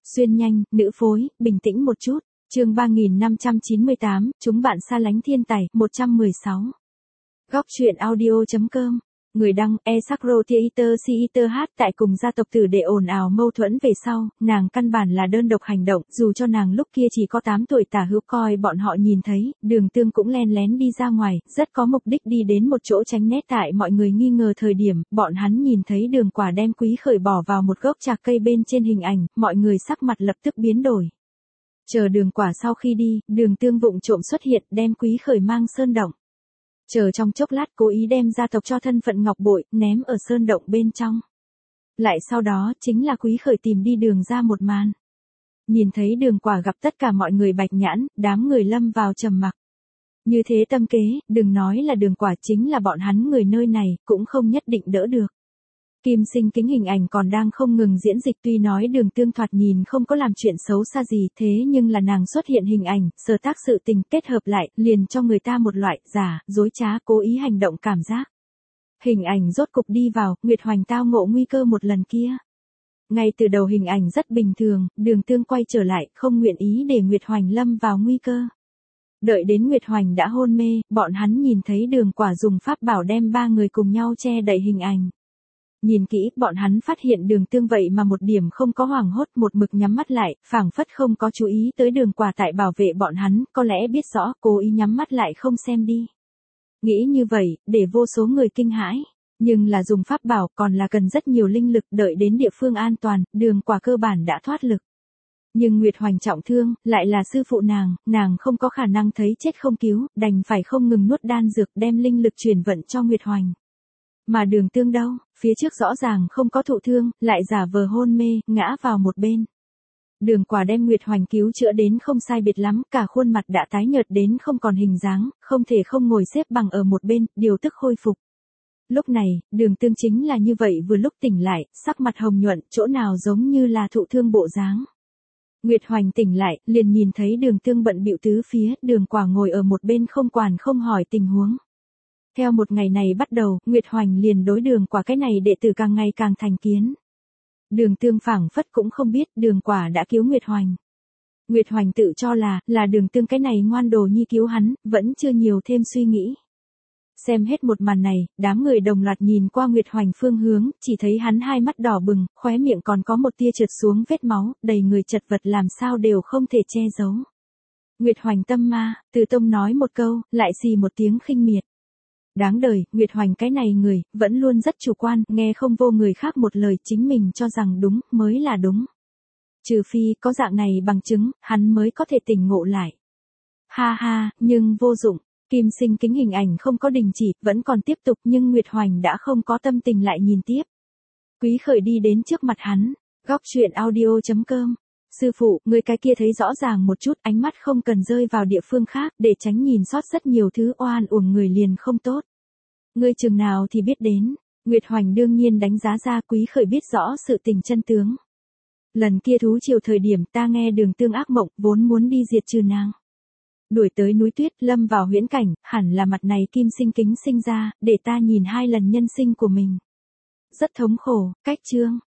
Xuyên nhanh, nữ phối, bình tĩnh một chút. Chương 3598, chúng bạn xa lánh thiên tài, 116. Góc truyện audio.com. Người đăng, Esakro Theater Theater hát tại cùng gia tộc tử để ồn ào mâu thuẫn về sau, nàng căn bản là đơn độc hành động, dù cho nàng lúc kia chỉ có 8 tuổi tả hữu coi bọn họ nhìn thấy, Đường Tương cũng len lén đi ra ngoài, rất có mục đích đi đến một chỗ tránh né tại mọi người nghi ngờ thời điểm, bọn hắn nhìn thấy Đường Quả đem Quý Khởi bỏ vào một gốc trà cây bên trên hình ảnh, mọi người sắc mặt lập tức biến đổi. Chờ Đường Quả sau khi đi, Đường Tương vụng trộm xuất hiện đem Quý Khởi mang sơn động. Chờ trong chốc lát cố ý đem gia tộc cho thân phận ngọc bội, ném ở sơn động bên trong. Lại sau đó chính là Quý Khởi tìm đi Đường ra một màn. Nhìn thấy Đường Quả gặp tất cả mọi người bạch nhãn, đám người lâm vào trầm mặc. Như thế tâm kế, đừng nói là Đường Quả chính là bọn hắn người nơi này, cũng không nhất định đỡ được. Kim Sinh Kính hình ảnh còn đang không ngừng diễn dịch, tuy nói Đường Tương thoạt nhìn không có làm chuyện xấu xa gì, thế nhưng là nàng xuất hiện hình ảnh, sở tác sự tình kết hợp lại, liền cho người ta một loại giả, dối trá, cố ý hành động cảm giác. Hình ảnh rốt cục đi vào, Nguyệt Hoành tao ngộ nguy cơ một lần kia. Ngay từ đầu hình ảnh rất bình thường, Đường Tương quay trở lại, không nguyện ý để Nguyệt Hoành lâm vào nguy cơ. Đợi đến Nguyệt Hoành đã hôn mê, bọn hắn nhìn thấy Đường Quả dùng pháp bảo đem 3 người cùng nhau che đậy hình ảnh. Nhìn kỹ, bọn hắn phát hiện Đường Tương vậy mà một điểm không có hoảng hốt, một mực nhắm mắt lại, phảng phất không có chú ý tới Đường Quả tại bảo vệ bọn hắn, có lẽ biết rõ, cố ý nhắm mắt lại không xem đi. Nghĩ như vậy, để vô số người kinh hãi, nhưng là dùng pháp bảo còn là cần rất nhiều linh lực, đợi đến địa phương an toàn, Đường Quả cơ bản đã thoát lực. Nhưng Nguyệt Hoành trọng thương, lại là sư phụ nàng không có khả năng thấy chết không cứu, đành phải không ngừng nuốt đan dược đem linh lực truyền vận cho Nguyệt Hoành. Mà Đường Tương đâu, phía trước rõ ràng không có thụ thương, lại giả vờ hôn mê, ngã vào một bên. Đường Quả đem Nguyệt Hoành cứu chữa đến không sai biệt lắm, cả khuôn mặt đã tái nhợt đến không còn hình dáng, không thể không ngồi xếp bằng ở một bên, điều tức khôi phục. Lúc này, Đường Tương chính là như vậy vừa lúc tỉnh lại, sắc mặt hồng nhuận, chỗ nào giống như là thụ thương bộ dáng. Nguyệt Hoành tỉnh lại, liền nhìn thấy Đường Tương bận bịu tứ phía, Đường Quả ngồi ở một bên không quản không hỏi tình huống. Theo một ngày này bắt đầu, Nguyệt Hoành liền đối Đường Quả cái này đệ tử càng ngày càng thành kiến. Đường Tương phảng phất cũng không biết Đường Quả đã cứu Nguyệt Hoành. Nguyệt Hoành tự cho là Đường Tương cái này ngoan đồ nhi cứu hắn, vẫn chưa nhiều thêm suy nghĩ. Xem hết một màn này, đám người đồng loạt nhìn qua Nguyệt Hoành phương hướng, chỉ thấy hắn hai mắt đỏ bừng, khóe miệng còn có một tia trượt xuống vết máu, đầy người chật vật làm sao đều không thể che giấu. Nguyệt Hoành tâm ma, Từ Tông nói một câu, lại xì một tiếng khinh miệt. Đáng đời, Nguyệt Hoành cái này người, vẫn luôn rất chủ quan, nghe không vô người khác một lời, chính mình cho rằng đúng, mới là đúng. Trừ phi, có dạng này bằng chứng, hắn mới có thể tỉnh ngộ lại. Ha ha, nhưng vô dụng, Kim Sinh Kính hình ảnh không có đình chỉ, vẫn còn tiếp tục, nhưng Nguyệt Hoành đã không có tâm tình lại nhìn tiếp. Quý Khởi đi đến trước mặt hắn, góc truyện audio.com. Sư phụ, người cái kia thấy rõ ràng một chút, ánh mắt không cần rơi vào địa phương khác, để tránh nhìn sót rất nhiều thứ oan uổng người liền không tốt. Ngươi chừng nào thì biết đến, Nguyệt Hoành đương nhiên đánh giá ra Quý Khởi biết rõ sự tình chân tướng. Lần kia thú triều thời điểm ta nghe Đường Tương ác mộng, vốn muốn đi diệt trừ nàng. Đuổi tới núi tuyết, lâm vào huyễn cảnh, hẳn là mặt này Kim Sinh Kính sinh ra, để ta nhìn 2 lần nhân sinh của mình. Rất thống khổ, cách chương.